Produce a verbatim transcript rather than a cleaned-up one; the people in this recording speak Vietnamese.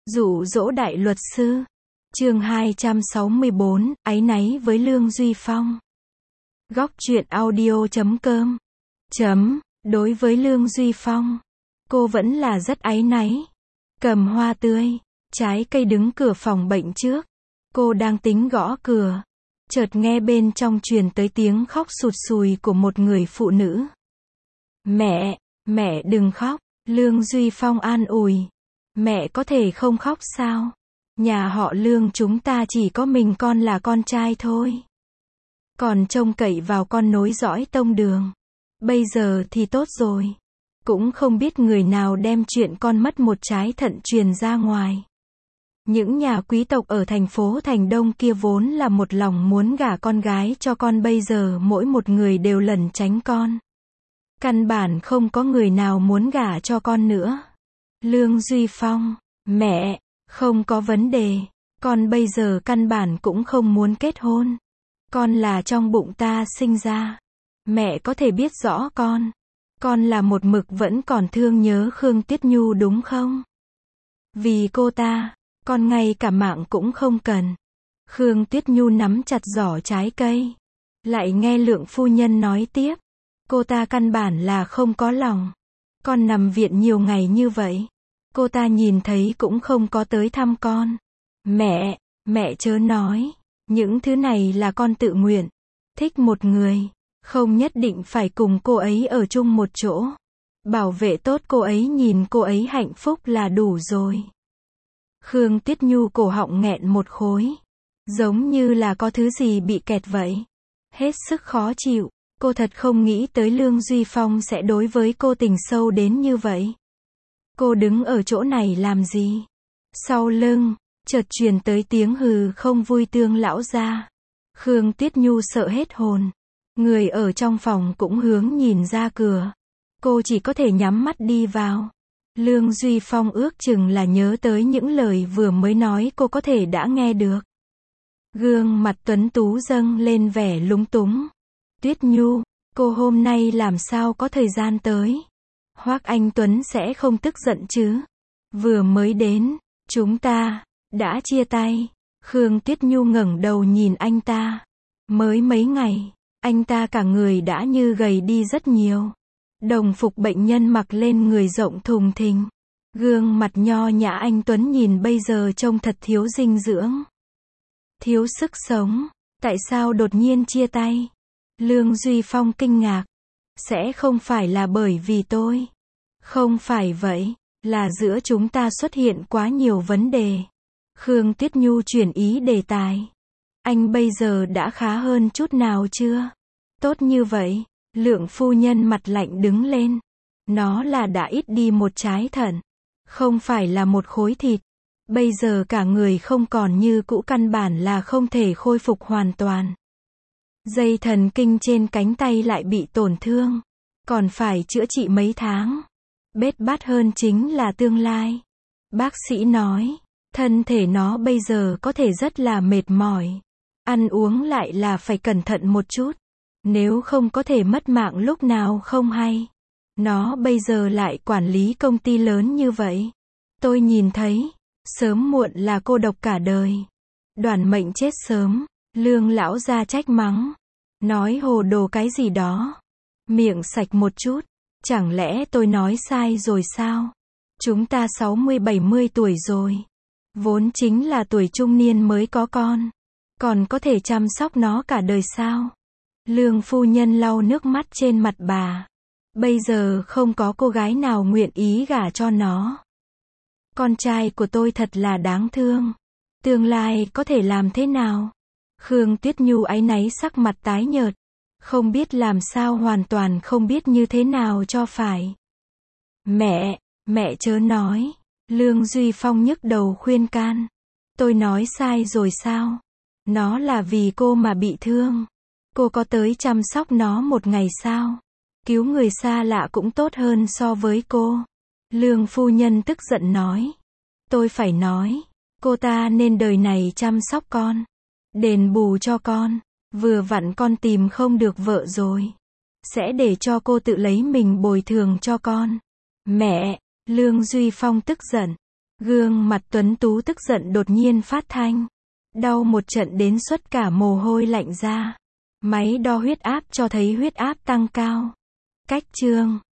Dụ dỗ đại luật sư. Chương hai trăm sáu mươi bốn, áy náy với Lương Duy Phong. Góc truyện audio chấm com. Chấm, đối với Lương Duy Phong, cô vẫn là rất áy náy. Cầm hoa tươi, trái cây đứng cửa phòng bệnh trước. Cô đang tính gõ cửa. Chợt nghe bên trong truyền tới tiếng khóc sụt sùi của một người phụ nữ. Mẹ, mẹ đừng khóc. Lương Duy Phong an ủi. Mẹ có thể không khóc sao? Nhà họ Lương chúng ta chỉ có mình con là con trai thôi. Còn trông cậy vào con nối dõi tông đường. Bây giờ thì tốt rồi. Cũng không biết người nào đem chuyện con mất một trái thận truyền ra ngoài. Những nhà quý tộc ở thành phố Thành Đông kia vốn là một lòng muốn gả con gái cho con, bây giờ mỗi một người đều lẩn tránh con. Căn bản không có người nào muốn gả cho con nữa. Lương Duy Phong, mẹ, không có vấn đề. Con bây giờ căn bản cũng không muốn kết hôn. Con là trong bụng ta sinh ra. Mẹ có thể biết rõ con. Con là một mực vẫn còn thương nhớ Khương Tuyết Nhu đúng không? Vì cô ta, con ngay cả mạng cũng không cần. Khương Tuyết Nhu nắm chặt giỏ trái cây. Lại nghe Lượng phu nhân nói tiếp. Cô ta căn bản là không có lòng. Con nằm viện nhiều ngày như vậy. Cô ta nhìn thấy cũng không có tới thăm con. Mẹ, mẹ chớ nói. Những thứ này là con tự nguyện. Thích một người, không nhất định phải cùng cô ấy ở chung một chỗ. Bảo vệ tốt cô ấy, nhìn cô ấy hạnh phúc là đủ rồi. Khương Tuyết Nhu cổ họng nghẹn một khối. Giống như là có thứ gì bị kẹt vậy. Hết sức khó chịu. Cô thật không nghĩ tới Lương Duy Phong sẽ đối với cô tình sâu đến như vậy. Cô đứng ở chỗ này làm gì? Sau lưng, chợt truyền tới tiếng hừ không vui Tương lão gia. Khương Tuyết Nhu sợ hết hồn. Người ở trong phòng cũng hướng nhìn ra cửa. Cô chỉ có thể nhắm mắt đi vào. Lương Duy Phong ước chừng là nhớ tới những lời vừa mới nói cô có thể đã nghe được. Gương mặt tuấn tú dâng lên vẻ lúng túng. Tuyết Nhu, cô hôm nay làm sao có thời gian tới? Hoắc Anh Tuấn sẽ không tức giận chứ? Vừa mới đến, chúng ta đã chia tay. Khương Tuyết Nhu ngẩng đầu nhìn anh ta. Mới mấy ngày, anh ta cả người đã như gầy đi rất nhiều. Đồng phục bệnh nhân mặc lên người rộng thùng thình. Gương mặt nho nhã anh Tuấn nhìn bây giờ trông thật thiếu dinh dưỡng. Thiếu sức sống. Tại sao đột nhiên chia tay? Lương Duy Phong kinh ngạc. Sẽ không phải là bởi vì tôi. Không phải vậy, là giữa chúng ta xuất hiện quá nhiều vấn đề. Khương Tuyết Nhu chuyển ý đề tài. Anh bây giờ đã khá hơn chút nào chưa? Tốt như vậy. Lượng phu nhân mặt lạnh đứng lên. Nó là đã ít đi một trái thận. Không phải là một khối thịt. Bây giờ cả người không còn như cũ, căn bản là không thể khôi phục hoàn toàn. Dây thần kinh trên cánh tay lại bị tổn thương. Còn phải chữa trị mấy tháng. Bết bát hơn chính là tương lai. Bác sĩ nói, thân thể nó bây giờ có thể rất là mệt mỏi. Ăn uống lại là phải cẩn thận một chút. Nếu không có thể mất mạng lúc nào không hay. Nó bây giờ lại quản lý công ty lớn như vậy. Tôi nhìn thấy, sớm muộn là cô độc cả đời. Đoản mệnh chết sớm. Lương lão gia trách mắng. Nói hồ đồ cái gì đó. Miệng sạch một chút. Chẳng lẽ tôi nói sai rồi sao? Chúng ta sáu mươi bảy mươi tuổi rồi. Vốn chính là tuổi trung niên mới có con. Còn có thể chăm sóc nó cả đời sao? Lương phu nhân lau nước mắt trên mặt bà. Bây giờ không có cô gái nào nguyện ý gả cho nó. Con trai của tôi thật là đáng thương. Tương lai có thể làm thế nào? Khương Tuyết Nhu áy náy sắc mặt tái nhợt. Không biết làm sao, hoàn toàn không biết như thế nào cho phải. Mẹ, mẹ chớ nói. Lương Duy Phong nhức đầu khuyên can. Tôi nói sai rồi sao? Nó là vì cô mà bị thương. Cô có tới chăm sóc nó một ngày sao? Cứu người xa lạ cũng tốt hơn so với cô. Lương phu nhân tức giận nói. Tôi phải nói. Cô ta nên đời này chăm sóc con. Đền bù cho con. Vừa vặn con tìm không được vợ rồi. Sẽ để cho cô tự lấy mình bồi thường cho con. Mẹ, Lương Duy Phong tức giận. Gương mặt tuấn tú tức giận đột nhiên phát thanh. Đau một trận đến xuất cả mồ hôi lạnh ra. Máy đo huyết áp cho thấy huyết áp tăng cao. Cách chương